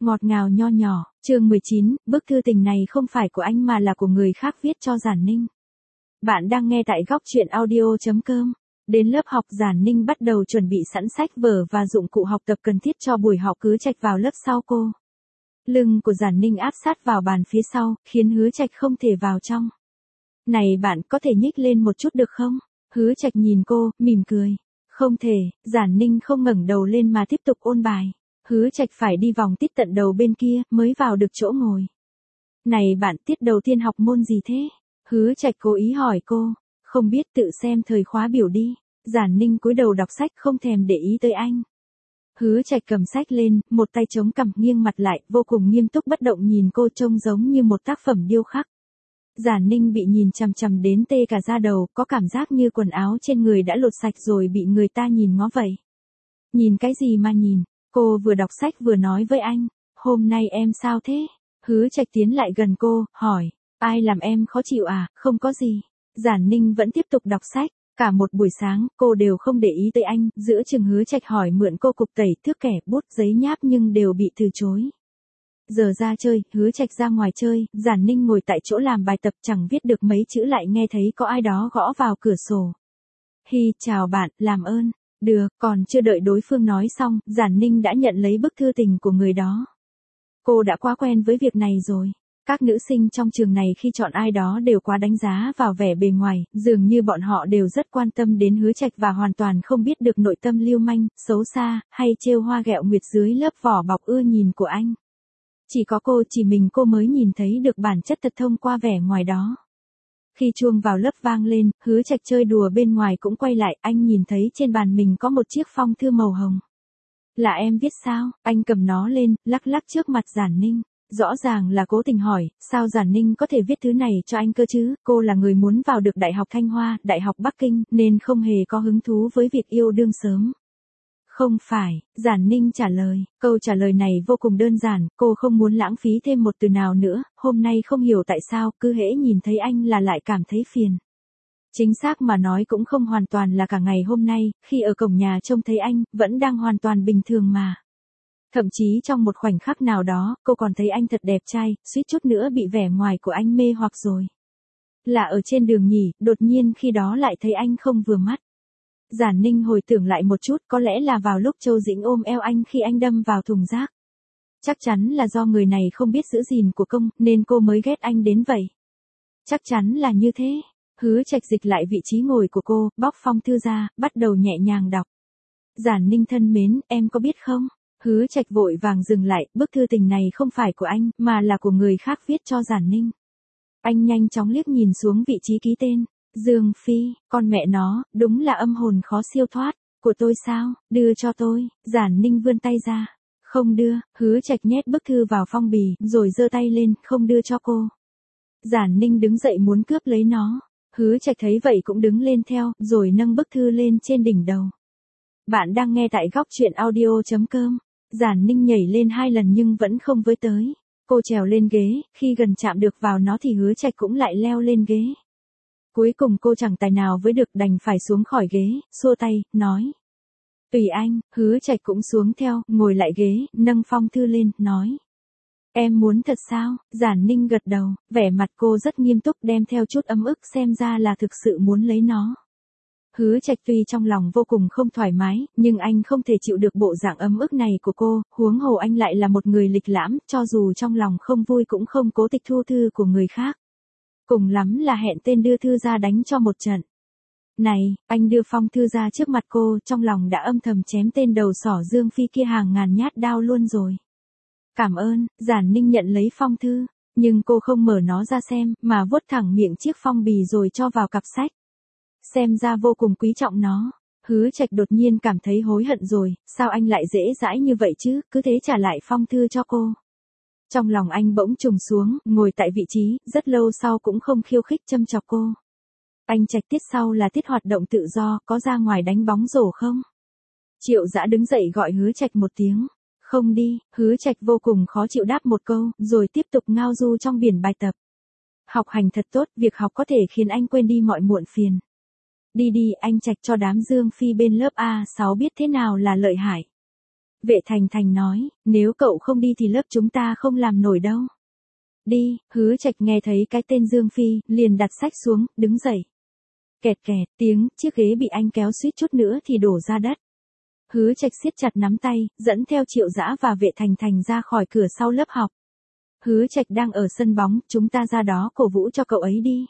Ngọt ngào nho nhỏ, chương 19, bức thư tình này không phải của anh mà là của người khác viết cho Giản Ninh. Bạn đang nghe tại góc truyện audio.com. Đến lớp học Giản Ninh bắt đầu chuẩn bị sẵn sách vở và dụng cụ học tập cần thiết cho buổi học Hứa Trạch vào lớp sau cô. Lưng của Giản Ninh áp sát vào bàn phía sau, khiến Hứa Trạch không thể vào trong. Này bạn có thể nhích lên một chút được không? Hứa Trạch nhìn cô, mỉm cười. Không thể, Giản Ninh không ngẩng đầu lên mà tiếp tục ôn bài. Hứa Trạch phải đi vòng tiết tận đầu bên kia mới vào được chỗ ngồi. Này bạn, tiết đầu tiên học môn gì thế? Hứa Trạch cố ý hỏi cô. Không biết, tự xem thời khóa biểu đi. Giản Ninh cúi đầu đọc sách không thèm để ý tới anh. Hứa Trạch cầm sách lên, một tay chống cằm nghiêng mặt lại, vô cùng nghiêm túc bất động nhìn cô, trông giống như một tác phẩm điêu khắc. Giản Ninh bị nhìn chằm chằm đến tê cả da đầu, có cảm giác như quần áo trên người đã lột sạch rồi bị người ta nhìn ngó vậy. Nhìn cái gì mà nhìn? Cô vừa đọc sách vừa nói với anh, hôm nay em sao thế? Hứa Trạch tiến lại gần cô, hỏi, ai làm em khó chịu à? Không có gì. Giản Ninh vẫn tiếp tục đọc sách, cả một buổi sáng, cô đều không để ý tới anh, giữa chừng Hứa Trạch hỏi mượn cô cục tẩy, thước kẻ, bút, giấy nháp nhưng đều bị từ chối. Giờ ra chơi, Hứa Trạch ra ngoài chơi, Giản Ninh ngồi tại chỗ làm bài tập chẳng viết được mấy chữ lại nghe thấy có ai đó gõ vào cửa sổ. Hi, chào bạn, làm ơn. Được, còn chưa đợi đối phương nói xong, Giản Ninh đã nhận lấy bức thư tình của người đó. Cô đã quá quen với việc này rồi. Các nữ sinh trong trường này khi chọn ai đó đều quá đánh giá vào vẻ bề ngoài, dường như bọn họ đều rất quan tâm đến Hứa Trạch và hoàn toàn không biết được nội tâm lưu manh, xấu xa, hay trêu hoa ghẹo nguyệt dưới lớp vỏ bọc ưa nhìn của anh. Chỉ có cô, chỉ mình cô mới nhìn thấy được bản chất thật thông qua vẻ ngoài đó. Khi chuông vào lớp vang lên, Hứa Trạch chơi đùa bên ngoài cũng quay lại, anh nhìn thấy trên bàn mình có một chiếc phong thư màu hồng. Là em viết sao? Anh cầm nó lên, lắc lắc trước mặt Giản Ninh. Rõ ràng là cố tình hỏi, sao Giản Ninh có thể viết thứ này cho anh cơ chứ? Cô là người muốn vào được Đại học Thanh Hoa, Đại học Bắc Kinh, nên không hề có hứng thú với việc yêu đương sớm. Không phải, Giản Ninh trả lời, câu trả lời này vô cùng đơn giản, cô không muốn lãng phí thêm một từ nào nữa, hôm nay không hiểu tại sao, cứ hễ nhìn thấy anh là lại cảm thấy phiền. Chính xác mà nói cũng không hoàn toàn là cả ngày hôm nay, khi ở cổng nhà trông thấy anh, vẫn đang hoàn toàn bình thường mà. Thậm chí trong một khoảnh khắc nào đó, cô còn thấy anh thật đẹp trai, suýt chút nữa bị vẻ ngoài của anh mê hoặc rồi. Là ở trên đường nhỉ, đột nhiên khi đó lại thấy anh không vừa mắt. Giản Ninh hồi tưởng lại một chút, có lẽ là vào lúc Châu Dĩnh ôm eo anh khi anh đâm vào thùng rác. Chắc chắn là do người này không biết giữ gìn của công, nên cô mới ghét anh đến vậy. Chắc chắn là như thế. Hứa Trạch dịch lại vị trí ngồi của cô, bóc phong thư ra, bắt đầu nhẹ nhàng đọc. Giản Ninh thân mến, em có biết không? Hứa Trạch vội vàng dừng lại, bức thư tình này không phải của anh, mà là của người khác viết cho Giản Ninh. Anh nhanh chóng liếc nhìn xuống vị trí ký tên. Dương Phi, con mẹ nó, đúng là âm hồn khó siêu thoát. Của tôi sao? Đưa cho tôi. Giản Ninh vươn tay ra. Không đưa. Hứa Trạch nhét bức thư vào phong bì, rồi giơ tay lên, không đưa cho cô. Giản Ninh đứng dậy muốn cướp lấy nó. Hứa Trạch thấy vậy cũng đứng lên theo, rồi nâng bức thư lên trên đỉnh đầu. Bạn đang nghe tại góc truyện audio.com. Giản Ninh nhảy lên 2 lần nhưng vẫn không với tới. Cô trèo lên ghế, khi gần chạm được vào nó thì Hứa Trạch cũng lại leo lên ghế. Cuối cùng cô chẳng tài nào với được, đành phải xuống khỏi ghế, xua tay, nói. Tùy anh. Hứa Trạch cũng xuống theo, ngồi lại ghế, nâng phong thư lên, nói. Em muốn thật sao? Giản Ninh gật đầu, vẻ mặt cô rất nghiêm túc, đem theo chút ấm ức, xem ra là thực sự muốn lấy nó. Hứa Trạch tuy trong lòng vô cùng không thoải mái, nhưng anh không thể chịu được bộ dạng ấm ức này của cô, huống hồ anh lại là một người lịch lãm, cho dù trong lòng không vui cũng không cố tịch thu thư của người khác. Cùng lắm là hẹn tên đưa thư ra đánh cho một trận. Này, anh đưa phong thư ra trước mặt cô, trong lòng đã âm thầm chém tên đầu sỏ Dương Phi kia hàng ngàn nhát đao luôn rồi. Cảm ơn. Giản Ninh nhận lấy phong thư, nhưng cô không mở nó ra xem, mà vuốt thẳng miệng chiếc phong bì rồi cho vào cặp sách. Xem ra vô cùng quý trọng nó. Hứa Trạch đột nhiên cảm thấy hối hận rồi, sao anh lại dễ dãi như vậy chứ, cứ thế trả lại phong thư cho cô. Trong lòng anh bỗng trùng xuống, ngồi tại vị trí, rất lâu sau cũng không khiêu khích châm chọc cô. Anh Trạch, tiết sau là tiết hoạt động tự do, có ra ngoài đánh bóng rổ không? Triệu Dã đứng dậy gọi Hứa Trạch một tiếng. Không đi. Hứa Trạch vô cùng khó chịu đáp một câu, rồi tiếp tục ngao du trong biển bài tập. Học hành thật tốt, việc học có thể khiến anh quên đi mọi muộn phiền. Đi đi, anh Trạch, cho đám Dương Phi bên lớp A6 biết thế nào là lợi hại. Vệ Thành Thành nói, nếu cậu không đi thì lớp chúng ta không làm nổi đâu. Đi, Hứa Trạch nghe thấy cái tên Dương Phi, liền đặt sách xuống, đứng dậy. Kẹt kẹt, tiếng, chiếc ghế bị anh kéo suýt chút nữa thì đổ ra đất. Hứa Trạch siết chặt nắm tay, dẫn theo Triệu Dã và Vệ Thành Thành ra khỏi cửa sau lớp học. Hứa Trạch đang ở sân bóng, chúng ta ra đó cổ vũ cho cậu ấy đi.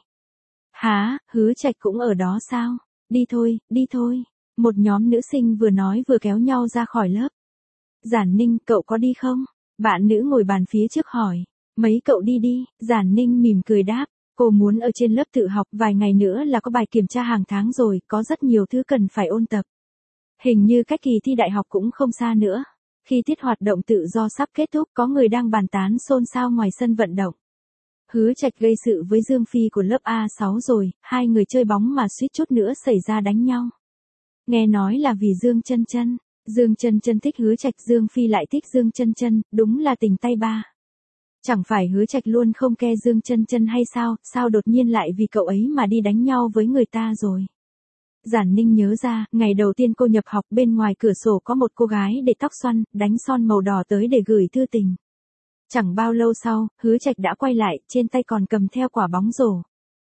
Hả, Hứa Trạch cũng ở đó sao? Đi thôi, đi thôi. Một nhóm nữ sinh vừa nói vừa kéo nhau ra khỏi lớp. Giản Ninh, cậu có đi không? Bạn nữ ngồi bàn phía trước hỏi. Mấy cậu đi đi, Giản Ninh mỉm cười đáp. Cô muốn ở trên lớp tự học, vài ngày nữa là có bài kiểm tra hàng tháng rồi, có rất nhiều thứ cần phải ôn tập. Hình như cách kỳ thi đại học cũng không xa nữa. Khi tiết hoạt động tự do sắp kết thúc, có người đang bàn tán xôn xao ngoài sân vận động. Hứa Trạch gây sự với Dương Phi của lớp A6 rồi, hai người chơi bóng mà suýt chút nữa xảy ra đánh nhau. Nghe nói là vì Dương Chân Chân. Dương Chân Chân thích Hứa Trạch, Dương Phi lại thích Dương Chân Chân, đúng là tình tay ba. Chẳng phải Hứa Trạch luôn không ke Dương Chân Chân hay sao, sao đột nhiên lại vì cậu ấy mà đi đánh nhau với người ta rồi. Giản Ninh nhớ ra, ngày đầu tiên cô nhập học bên ngoài cửa sổ có một cô gái để tóc xoăn, đánh son màu đỏ tới để gửi thư tình. Chẳng bao lâu sau, Hứa Trạch đã quay lại, trên tay còn cầm theo quả bóng rổ.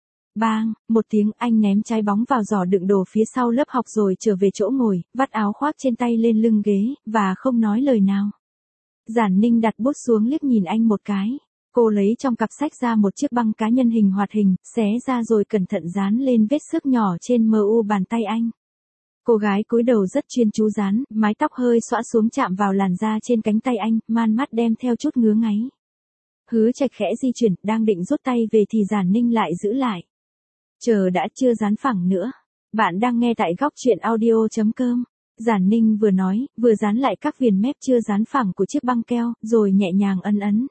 Bang, một tiếng, anh ném trái bóng vào giỏ đựng đồ phía sau lớp học rồi trở về chỗ ngồi, vắt áo khoác trên tay lên lưng ghế, và không nói lời nào. Giản Ninh đặt bút xuống liếc nhìn anh một cái. Cô lấy trong cặp sách ra một chiếc băng cá nhân hình hoạt hình, xé ra rồi cẩn thận dán lên vết xước nhỏ trên mu bàn tay anh. Cô gái cúi đầu rất chuyên chú dán, mái tóc hơi xõa xuống chạm vào làn da trên cánh tay anh, man mắt đem theo chút ngứa ngáy. Hứa Trạch khẽ di chuyển, đang định rút tay về thì Giản Ninh lại giữ lại. Chờ đã, chưa dán phẳng nữa. Bạn đang nghe tại góc truyện audio.com. Giản Ninh vừa nói, vừa dán lại các viền mép chưa dán phẳng của chiếc băng keo, rồi nhẹ nhàng ấn ấn.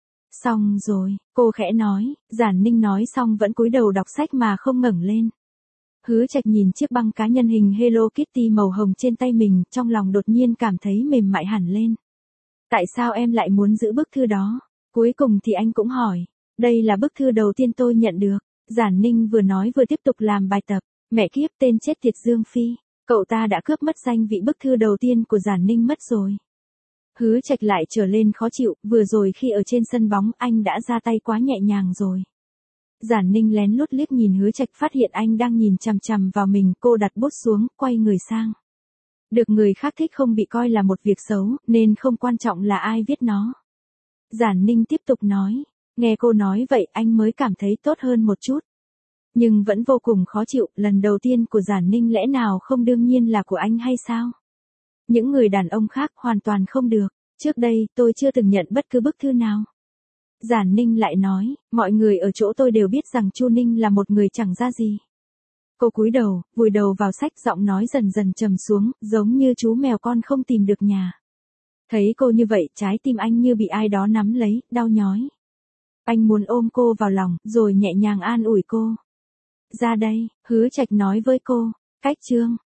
Xong rồi, cô khẽ nói. Giản Ninh nói xong vẫn cúi đầu đọc sách mà không ngẩng lên. Hứa Trạch nhìn chiếc băng cá nhân hình Hello Kitty màu hồng trên tay mình, trong lòng đột nhiên cảm thấy mềm mại hẳn lên. Tại sao em lại muốn giữ bức thư đó? Cuối cùng thì anh cũng hỏi. Đây là bức thư đầu tiên tôi nhận được. Giản Ninh vừa nói vừa tiếp tục làm bài tập. Mẹ kiếp, tên chết tiệt Dương Phi. Cậu ta đã cướp mất danh vị bức thư đầu tiên của Giản Ninh mất rồi. Hứa Trạch lại trở lên khó chịu, vừa rồi khi ở trên sân bóng anh đã ra tay quá nhẹ nhàng rồi. Giản Ninh lén lút liếc nhìn Hứa Trạch, phát hiện anh đang nhìn chằm chằm vào mình, cô đặt bút xuống, quay người sang. Được người khác thích không bị coi là một việc xấu, nên không quan trọng là ai viết nó. Giản Ninh tiếp tục nói, nghe cô nói vậy anh mới cảm thấy tốt hơn một chút. Nhưng vẫn vô cùng khó chịu, lần đầu tiên của Giản Ninh lẽ nào không đương nhiên là của anh hay sao? Những người đàn ông khác hoàn toàn không được, trước đây tôi chưa từng nhận bất cứ bức thư nào. Giản Ninh lại nói, mọi người ở chỗ tôi đều biết rằng Chu Ninh là một người chẳng ra gì. Cô cúi đầu, vùi đầu vào sách, giọng nói dần dần trầm xuống, giống như chú mèo con không tìm được nhà. Thấy cô như vậy, trái tim anh như bị ai đó nắm lấy, đau nhói. Anh muốn ôm cô vào lòng, rồi nhẹ nhàng an ủi cô. Ra đây, Hứa Trạch nói với cô. Cách chương